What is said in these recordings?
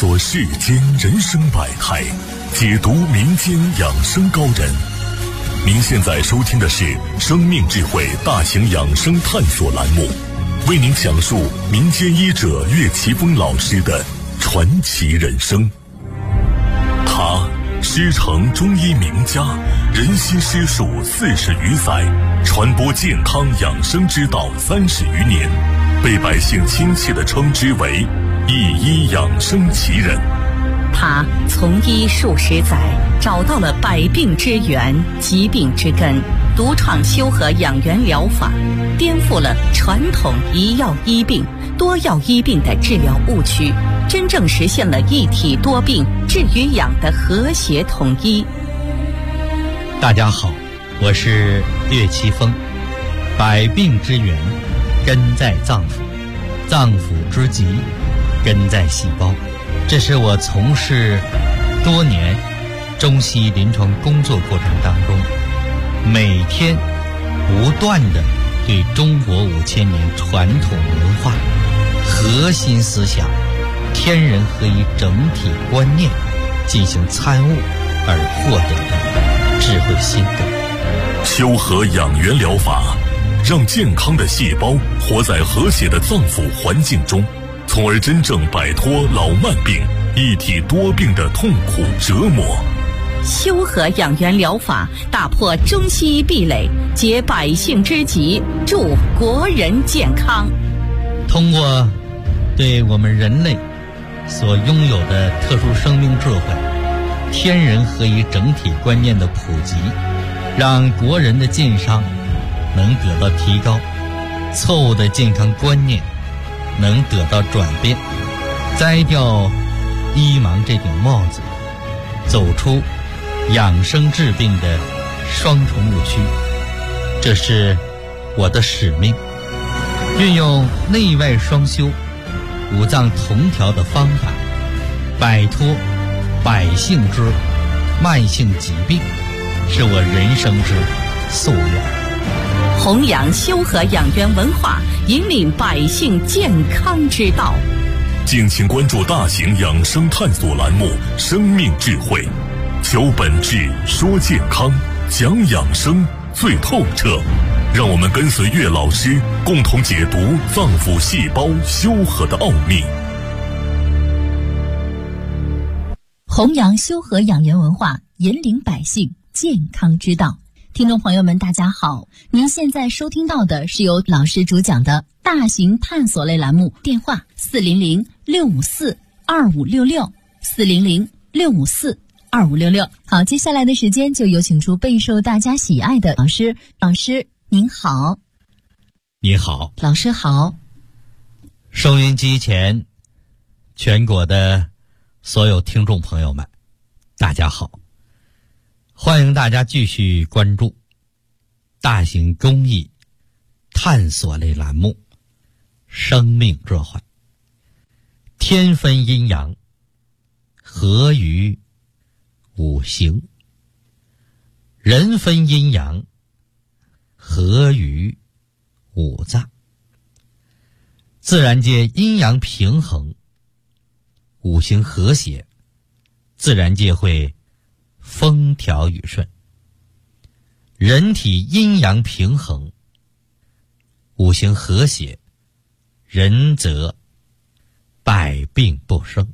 索世间人生百态，解读民间养生高人。您现在收听的是生命智慧大型养生探索栏目，为您讲述民间医者岳奇峰老师的传奇人生。他师承中医名家，人心师术40余载，传播健康养生之道30余年，被百姓亲切地称之为一医养生奇人。 他从医数十载，找到了百病之源、疾病之根，独创修和养元疗法，颠覆了传统一药医病、多药医病的治疗误区，真正实现了一体多病、治与养的和谐统一。 大家好，我是岳奇峰。百病之源根在脏腑，脏腑之疾根在细胞。这是我从事多年中西医临床工作过程当中，每天不断地对中国5000年传统文化核心思想天人合一整体观念进行参悟而获得的智慧心得。 修和养元疗法让健康的细胞活在和谐的脏腑环境中，从而真正摆脱老慢病、一体多病的痛苦折磨。 修和养元疗法打破中西医壁垒，解百姓之急，助国人健康。 通过对我们人类所拥有的特殊生命智慧、天人合一整体观念的普及，让国人的健康能得到提高，错误的健康观念能得到转变，摘掉医盲这顶帽子，走出养生治病的双重误区。这是我的使命，运用内外双修、五脏同调的方法，摆脱百姓之慢性疾病，是我人生之夙愿。 弘扬修和养元文化，引领百姓健康之道。 敬请关注大型养生探索栏目《生命智慧》，求本质，说健康，讲养生最透彻。让我们跟随岳老师，共同解读脏腑细胞修和的奥秘。 弘扬修和养元文化，引领百姓健康之道。听众朋友们大家好，您现在收听到的是由老师主讲的大型探索类栏目，电话400-654-2566 400-654-2566。好，接下来的时间就有请出备受大家喜爱的老师。老师您好。 你好。 老师好。 收音机前全国的所有听众朋友们大家好，欢迎大家继续关注大型公益探索类栏目《生命智慧》。天分阴阳，合于五行；人分阴阳，合于五脏。自然界阴阳平衡，五行和谐，自然界会风调雨顺。人体阴阳平衡，五行和谐，人则百病不生。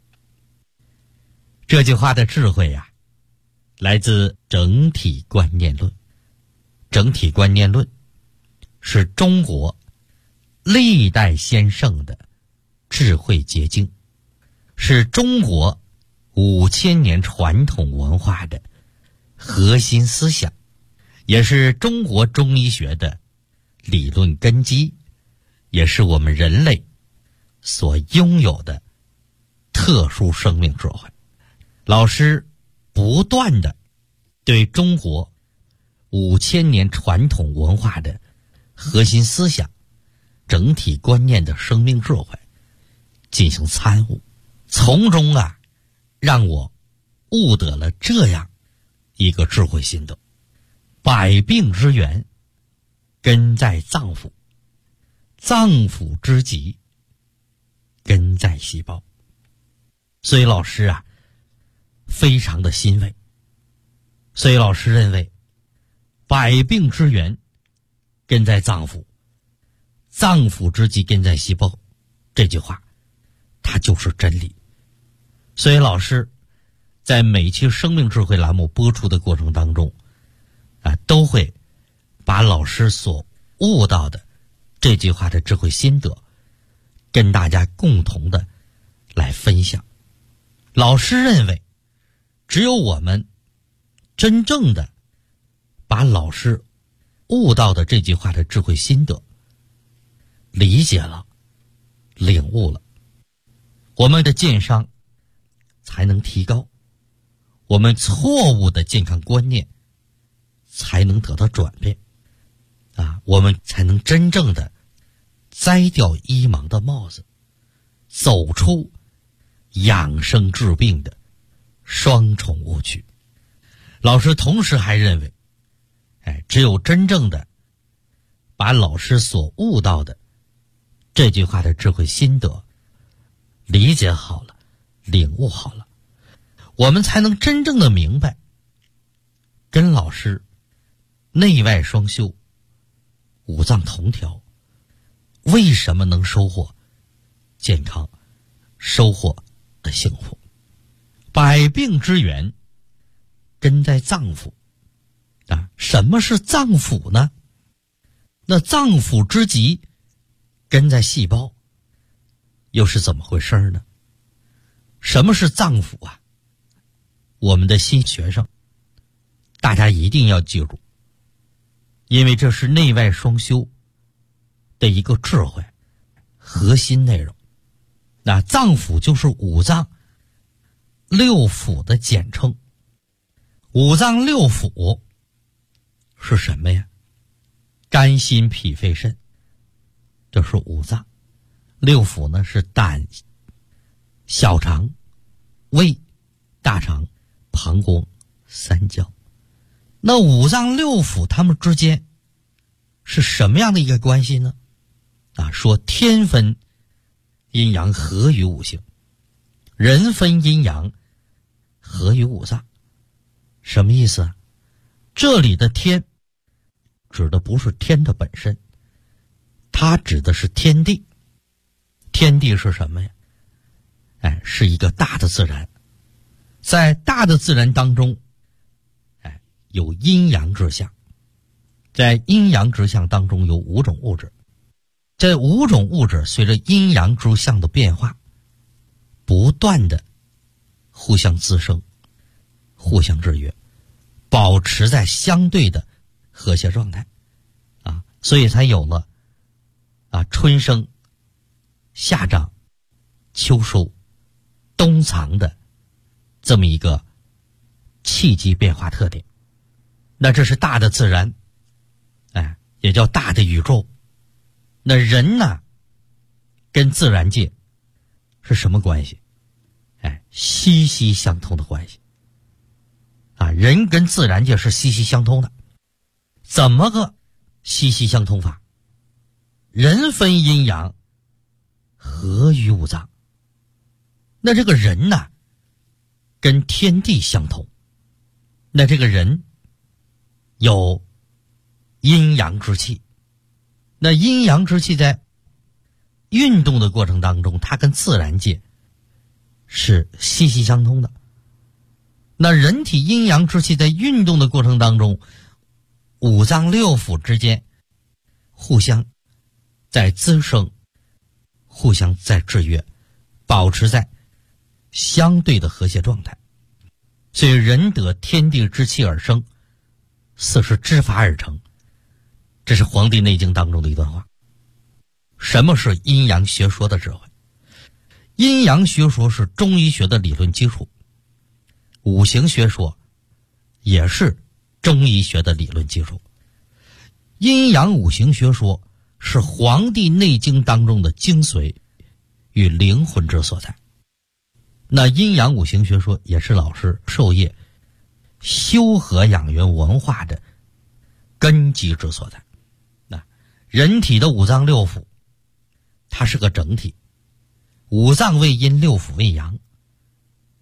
这句话的智慧啊，来自整体观念论。整体观念论是中国历代先圣的智慧结晶，是中国5000年传统文化的核心思想，也是中国中医学的理论根基，也是我们人类所拥有的特殊生命智慧。老师不断地对中国5000年传统文化的核心思想、整体观念的生命智慧进行参悟，从中让我悟得了这样一个智慧心得：百病之源根在脏腑，脏腑之疾根在细胞。 所以老师啊非常的欣慰。所以老师认为百病之源根在脏腑，脏腑之基根在细胞，这句话它就是真理。所以老师在每期生命智慧栏目播出的过程当中都会把老师所悟到的这句话的智慧心得跟大家共同的来分享。老师认为只有我们真正的把老师悟到的这句话的智慧心得理解了、领悟了，我们的健康才能提高，我们错误的健康观念才能得到转变我们才能真正的摘掉医盲的帽子，走出养生治病的双重误区。老师同时还认为只有真正的把老师所悟到的这句话的智慧心得理解好了、领悟好了，我们才能真正的明白跟老师内外双修、五脏同调为什么能收获健康、收获的幸福。百病之源根在脏腑什么是脏腑呢？那脏腑之基根在细胞，又是怎么回事呢？什么是脏腑我们的新学生大家一定要记住，因为这是内外双修的一个智慧核心内容。那脏腑就是五脏六腑的简称。五脏六腑是什么呀？肝心脾肺肾，这是五脏。六腑呢是胆、小肠、胃、大肠、膀胱、三焦。那五脏六腑它们之间是什么样的一个关系呢？说天分阴阳合于五行，人分阴阳合于五脏。什么意思这里的天指的不是天的本身，它指的是天地。天地是什么呀？是一个大的自然。在大的自然当中有阴阳之象，在阴阳之象当中有五种物质，这五种物质随着阴阳之象的变化不断的互相滋生、互相制约，保持在相对的和谐状态所以才有了春生、夏长、秋收、冬藏的这么一个气机变化特点。那这是大的自然也叫大的宇宙。那人呢跟自然界是什么关系？息息相通的关系人跟自然界是息息相通的。怎么个息息相通法？人分阴阳合于五脏。那这个人呢跟天地相通，那这个人有阴阳之气。那阴阳之气在运动的过程当中，它跟自然界是息息相通的。那人体阴阳之气在运动的过程当中，五脏六腑之间互相在滋生，互相在制约，保持在相对的和谐状态。所以人得天地之气而生，四时之法而成。这是《黄帝内经》当中的一段话。什么是阴阳学说的智慧？阴阳学说是中医学的理论基础，五行学说也是中医学的理论基础。阴阳五行学说是《黄帝内经》当中的精髓与灵魂之所在。那阴阳五行学说也是老师授业修和养元文化的根基之所在。人体的五脏六腑它是个整体，五脏为阴，六腑为阳。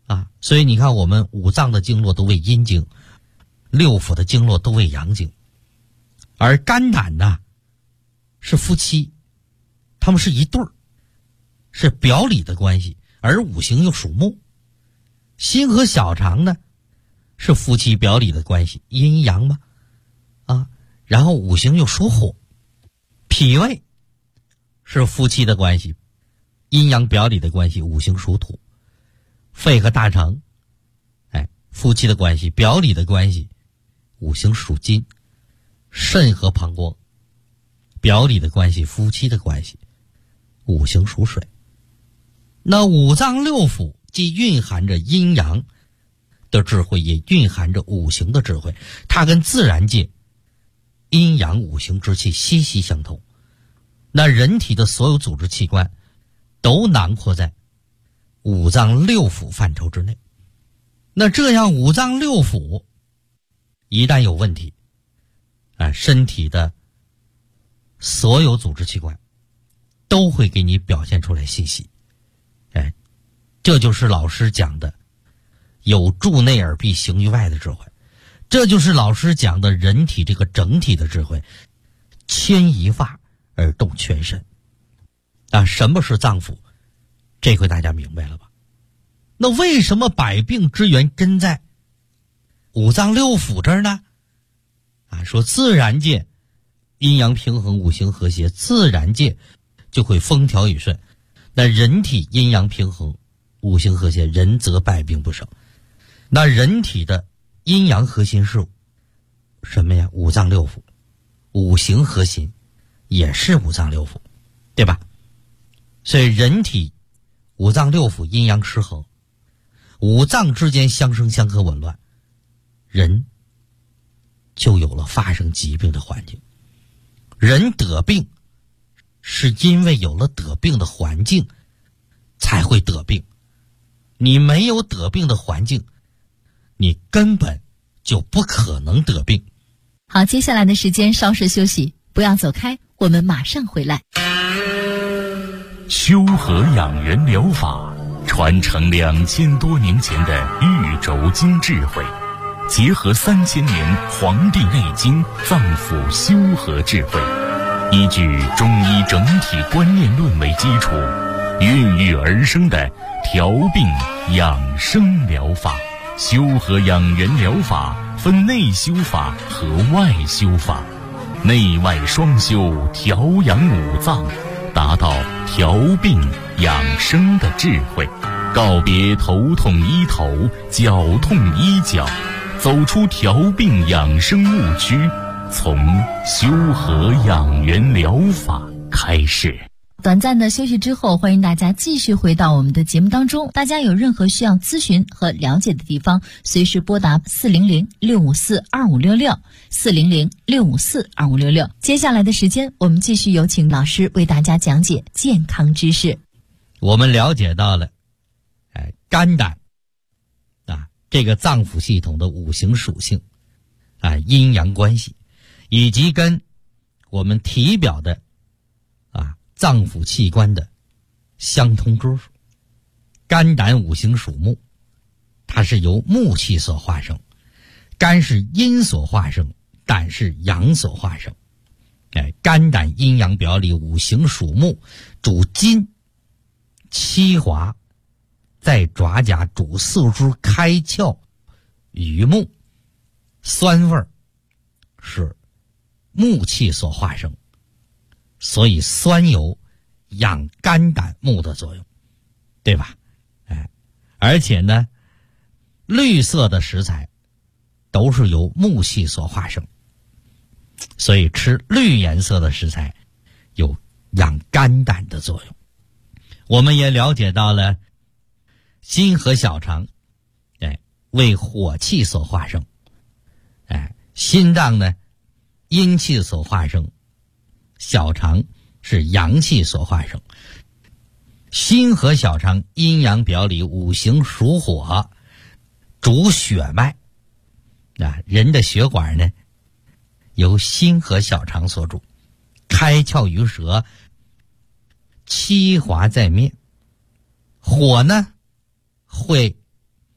啊。所以你看，我们五脏的经络都为阴经，六腑的经络都为阳经，而肝胆呢是夫妻，他们是一对儿，是表里的关系，而五行又属木。心和小肠呢是夫妻表里的关系，阴阳嘛啊，然后五行又属火。脾胃是夫妻的关系，阴阳表里的关系，五行属土。肺和大肠夫妻的关系，表里的关系，五行属金。肾和膀胱表里的关系，夫妻的关系，五行属水。那五脏六腑既蕴含着阴阳的智慧，也蕴含着五行的智慧，它跟自然界阴阳五行之气息息相通。那人体的所有组织器官都囊括在五脏六腑范畴之内。那这样五脏六腑一旦有问题，身体的所有组织器官都会给你表现出来信息。这就是老师讲的有助内而必行于外的智慧，这就是老师讲的人体这个整体的智慧，牵一发而动全身。什么是脏腑？这回大家明白了吧？那为什么百病之源真在五脏六腑这儿呢？说自然界阴阳平衡，五行和谐，自然界就会风调雨顺。那人体阴阳平衡，五行和谐，人则百病不生。那人体的阴阳核心是什么呀？五脏六腑。五行核心也是五脏六腑，对吧？所以人体五脏六腑阴阳失衡，五脏之间相生相克紊乱，人就有了发生疾病的环境。人得病是因为有了得病的环境才会得病，你没有得病的环境，你根本就不可能得病。 好，接下来的时间稍事休息，不要走开，我们马上回来。 修和养元疗法传承2000多年前的玉轴经智慧，结合3000年《黄帝内经》脏腑修和智慧，依据中医整体观念论为基础，孕育而生的调病养生疗法。修和养元疗法分内修法和外修法，内外双修，调养五脏，达到调病养生的智慧，告别头痛医头，脚痛医脚，走出调病养生误区，从修和养元疗法开始。 短暂的休息之后，欢迎大家继续回到我们的节目当中。大家有任何需要咨询和了解的地方，随时拨打400-654-2566 400-654-2566。接下来的时间，我们继续有请老师为大家讲解健康知识。 我们了解到了肝胆这个脏腑系统的五行属性阴阳关系，以及跟我们体表的脏腑器官的相通之处。肝胆五行属木，它是由木气所化生，肝是阴所化生，胆是阳所化生。肝胆阴阳表里，五行属木，主筋，七华在爪甲，主四肢开窍于目，酸味是木气所化生，所以酸有养肝胆木的作用，对吧？而且呢，绿色的食材都是由木气所化生，所以吃绿颜色的食材有养肝胆的作用。我们也了解到了心和小肠为火气所化生，心脏呢阴气所化生，小肠是阳气所化生。心和小肠阴阳表里，五行属火，主血脉。人的血管呢由心和小肠所主，开窍于舌，七华在面。火呢会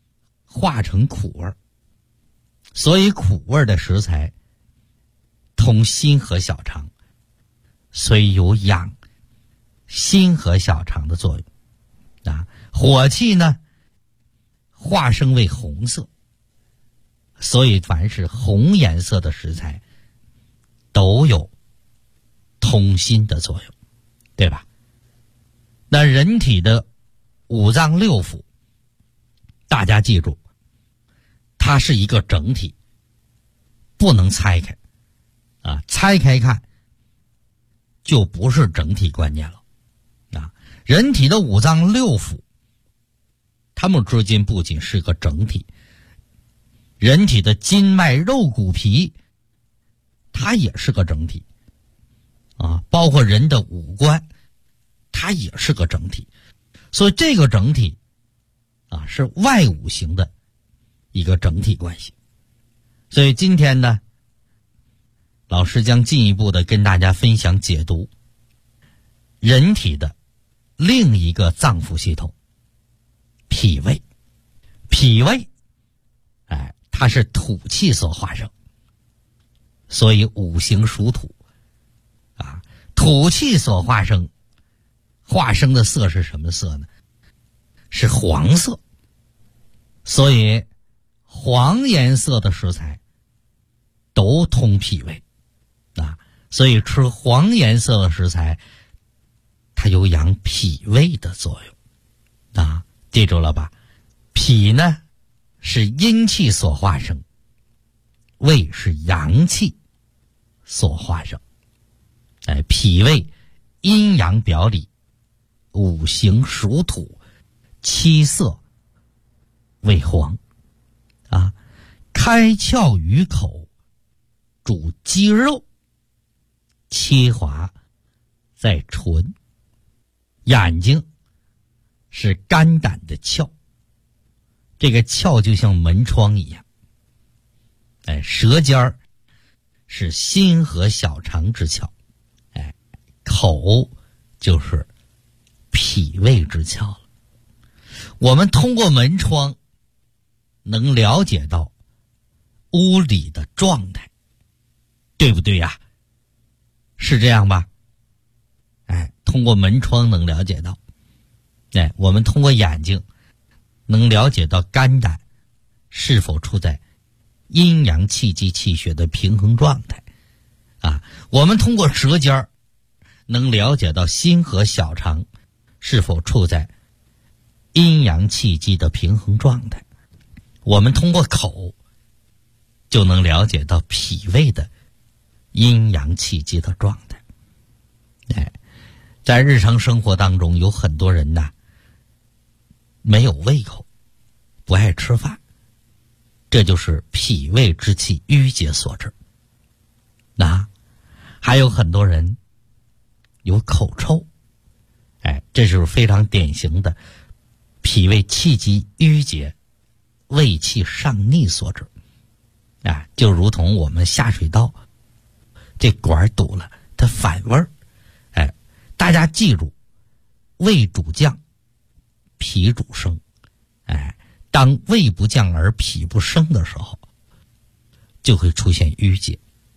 化成苦味儿，所以苦味的食材通心和小肠，所以有养心和小肠的作用啊。火气呢化生为红色，所以凡是红颜色的食材都有通心的作用，对吧？那人体的五脏六腑，大家记住，它是一个整体，不能拆开啊！拆开看就不是整体观念了啊！人体的五脏六腑，它们之间不仅是个整体，人体的筋脉肉骨皮，它也是个整体啊！包括人的五官，它也是个整体，所以这个整体啊是外五行的一个整体关系。所以今天呢，老师将进一步的跟大家分享解读人体的另一个脏腑系统——脾胃。脾胃，它是土气所化生，所以五行属土啊，土气所化生的色是什么色呢？是黄色。所以黄颜色的食材都通脾胃啊，所以吃黄颜色的食材它有养脾胃的作用啊，记住了吧？脾呢是阴气所化生，胃是阳气所化生。脾胃阴阳表里，五行属土，七色为黄啊。开窍于口，主肌肉，切滑在唇。眼睛是肝胆的窍，这个窍就像门窗一样。舌尖儿是心和小肠之窍，口就是脾胃之窍了。我们通过门窗能了解到屋里的状态，对不对呀？是这样吧？通过门窗能了解到。我们通过眼睛能了解到肝胆是否处在阴阳气机气血的平衡状态啊。我们通过舌尖能了解到心和小肠是否处在阴阳气机的平衡状态。我们通过口就能了解到脾胃的阴阳气机的状态。在日常生活当中，有很多人呐没有胃口，不爱吃饭，这就是脾胃之气郁结所致。还有很多人有口臭，这是非常典型的脾胃气机郁结、胃气上逆所致。就如同我们下水道这管堵了，它反味儿。大家记住，胃主降，脾主升。当胃不降而脾不升的时候，就会出现郁结。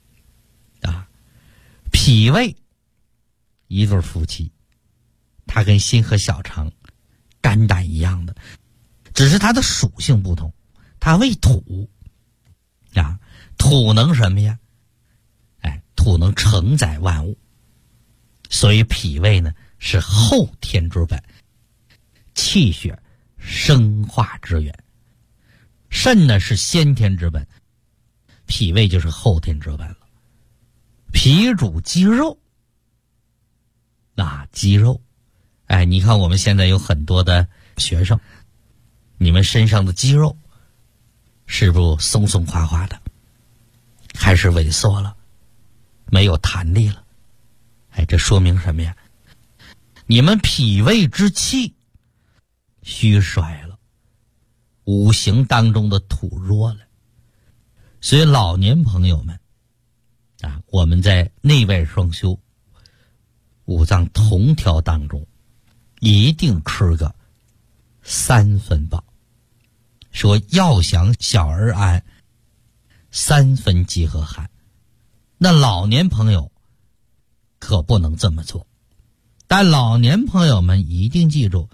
脾胃一对夫妻，它跟心和小肠、肝胆一样的，只是它的属性不同。它为土土能什么呀？土能承载万物，所以脾胃呢是后天之本，气血生化之源。肾呢是先天之本，脾胃就是后天之本了。脾主肌肉，肌肉，你看我们现在有很多的学生，你们身上的肌肉是不是松松垮垮的，还是萎缩了，没有弹力了？这说明什么呀？你们脾胃之气虚衰了，五行当中的土弱了。所以老年朋友们我们在内外双修、五脏同调当中，一定吃个3分饱。 说要想小儿安，3分饥和寒。那老年朋友可不能这么做，但老年朋友们一定记住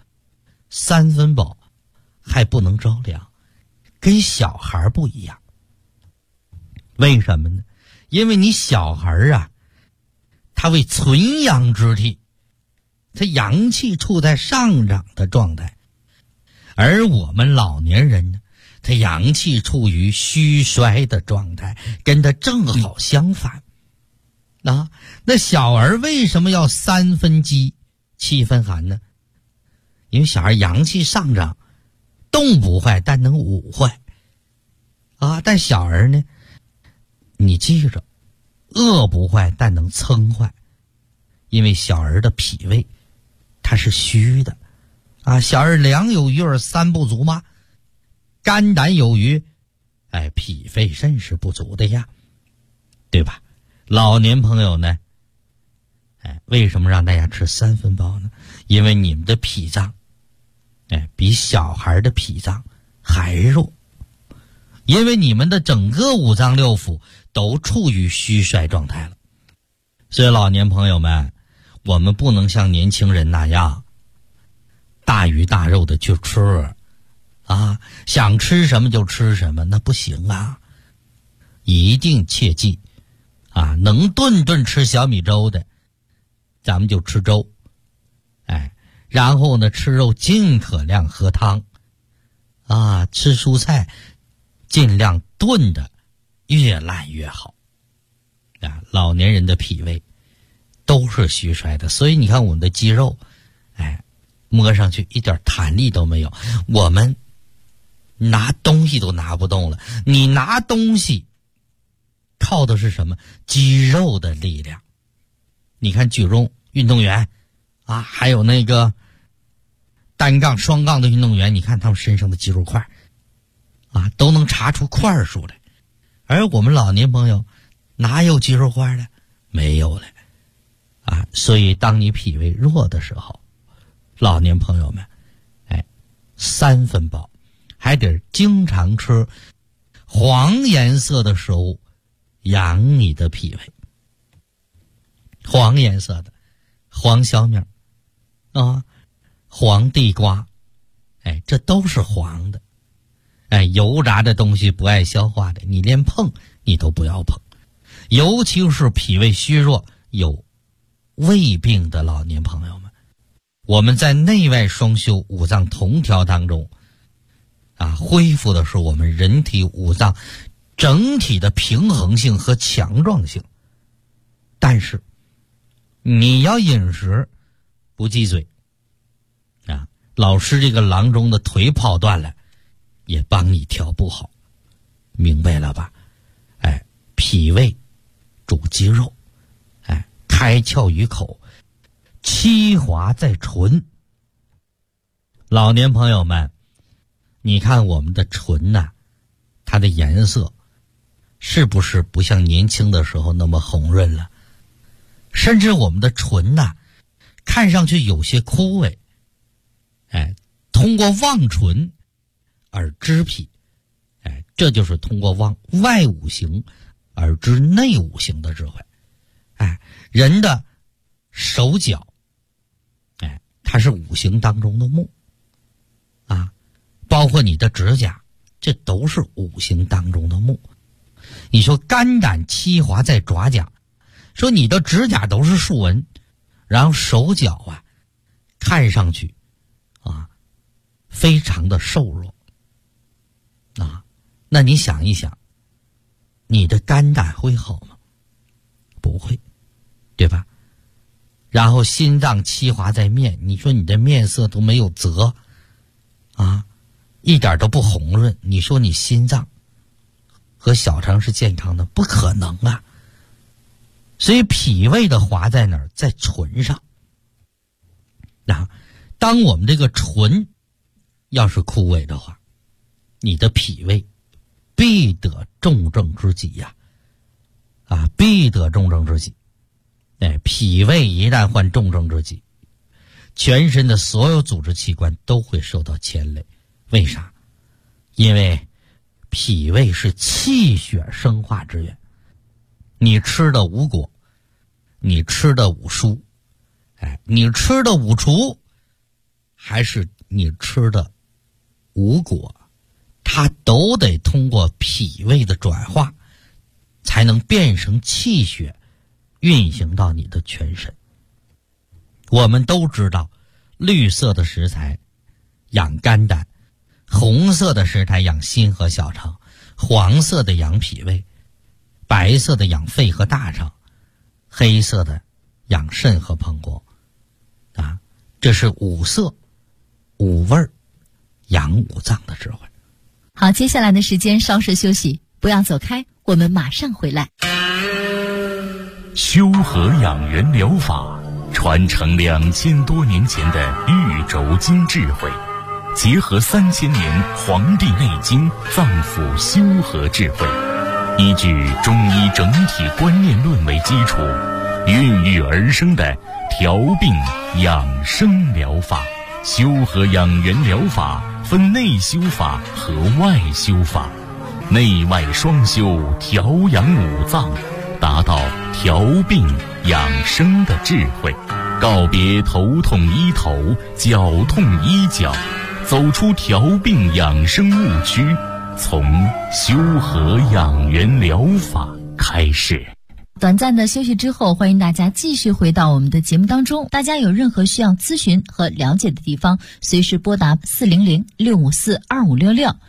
，3分饱还不能着凉，跟小孩不一样。为什么呢？因为你小孩啊，他为存阳之体，他阳气处在上涨的状态，而我们老年人呢，他阳气处于虚衰的状态，跟他正好相反。那小儿为什么要3分饥7分寒呢？因为小孩阳气上涨，冻不坏，但能捂坏但小儿呢，你记着，饿不坏，但能撑坏。因为小儿的脾胃它是虚的小儿粮有余而3不足吗？肝胆有余，脾肺肾是不足的呀，对吧？老年朋友呢，为什么让大家吃3分饱呢？因为你们的脾脏比小孩的脾脏还弱，因为你们的整个5脏6腑都处于虚衰状态了。所以老年朋友们，我们不能像年轻人那样大鱼大肉的去吃想吃什么就吃什么，那不行一定切记能顿顿吃小米粥的，咱们就吃粥，然后呢，吃肉尽可量喝汤吃蔬菜尽量炖的越烂越好老年人的脾胃都是虚衰的，所以你看我们的肌肉摸上去一点弹力都没有，我们拿东西都拿不动了。你拿东西靠的是什么？肌肉的力量。你看举重运动员还有那个单杠双杠的运动员，你看他们身上的肌肉块都能查出块数来，而我们老年朋友哪有肌肉块了？没有了所以当你脾胃弱的时候，老年朋友们3分饱，还得经常吃黄颜色的食物养你的脾胃。黄颜色的黄小米黄地瓜这都是黄的油炸的东西不爱消化的，你连碰你都不要碰，尤其是脾胃虚弱有胃病的老年朋友们，我们在内外双修5脏同调当中恢复的是我们人体5脏整体的平衡性和强壮性。但是你要饮食不忌嘴老师这个郎中的腿跑断了也帮你调不好，明白了吧？脾胃主肌肉开窍于口，气滑在唇。老年朋友们，你看我们的唇它的颜色是不是不像年轻的时候那么红润了？甚至我们的唇看上去有些枯萎通过望唇而知脾这就是通过望外五行而知内五行的智慧人的手脚它是5行当中的木包括你的指甲，这都是5行当中的木。你说肝胆气华在爪甲，说你的指甲都是竖纹，然后手脚看上去非常的瘦弱那你想一想，你的肝胆会好吗？不会，对吧？然后心脏气华在面，你说你的面色都没有泽一点都不红润，你说你心脏和小肠是健康的？不可能所以脾胃的华在哪儿？在唇上当我们这个唇要是枯萎的话，你的脾胃必得重症之疾必得重症之疾脾胃一旦患重症之疾，全身的所有组织器官都会受到牵累。为啥？ 因为脾胃是气血生化之源。你吃的五果，你吃的五蔬，你吃的五畜，还是你吃的五果，它都得通过脾胃的转化，才能变成气血，运行到你的全身。我们都知道，绿色的食材养肝胆，红色的食材养心和小肠，黄色的养脾胃，白色的养肺和大肠，黑色的养肾和膀胱。这是五色五味养五脏的智慧。 好，接下来的时间稍事休息，不要走开，我们马上回来。 修和养元疗法传承2000多年前的玉轴经智慧，结合3000年《黄帝内经》脏腑修和智慧，依据中医整体观念论为基础，孕育而生的调病养生疗法。修和养元疗法分内修法和外修法，内外双修，调养五脏，达到调病养生的智慧。告别头痛医头，脚痛医脚，走出调病养生误区，从修和养元疗法开始。 短暂的休息之后，欢迎大家继续回到我们的节目当中。大家有任何需要咨询和了解的地方，随时拨打400-654-2566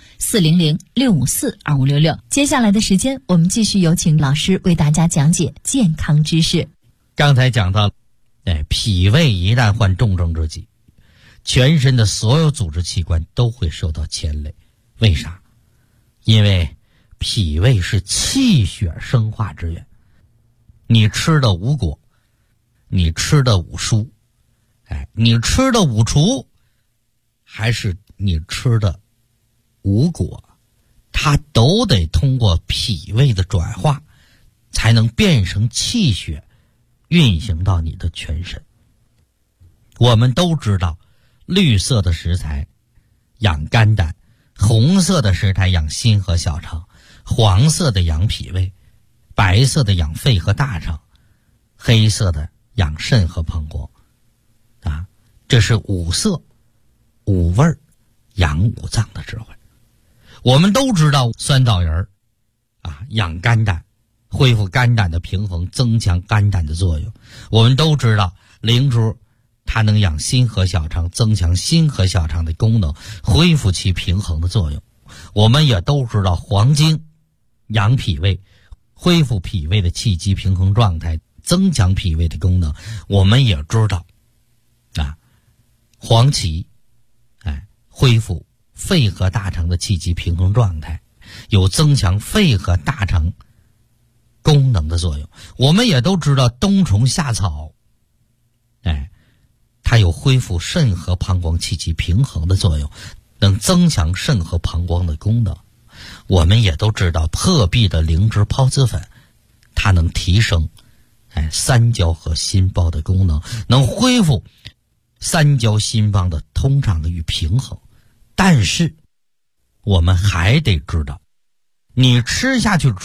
400-654-2566。接下来的时间，我们继续有请老师为大家讲解健康知识。 刚才讲到脾胃一旦患重症之疾，全身的所有组织器官都会受到牵累。为啥？因为脾胃是气血生化之源。你吃的五果，你吃的五蔬，你吃的五畜，还是你吃的五果，它都得通过脾胃的转化，才能变成气血，运行到你的全身。我们都知道，绿色的食材养肝胆，红色的食材养心和小肠，黄色的养脾胃，白色的养肺和大肠，黑色的养肾和膀胱。这是五色五味养五脏的智慧。我们都知道酸枣仁养肝胆，恢复肝胆的平衡，增强肝胆的作用。我们都知道灵珠它能养心和小肠，增强心和小肠的功能，恢复其平衡的作用。我们也都知道黄精养脾胃，恢复脾胃的气机平衡状态，增强脾胃的功能。我们也知道黄芪恢复肺和大肠的气机平衡状态，有增强肺和大肠功能的作用。我们也都知道冬虫夏草它有恢复肾和膀胱气机平衡的作用，能增强肾和膀胱的功能。我们也都知道破壁的灵芝孢子粉，它能提升三焦和心包的功能，能恢复三焦心包的通畅与平衡。但是我们还得知道，你吃下去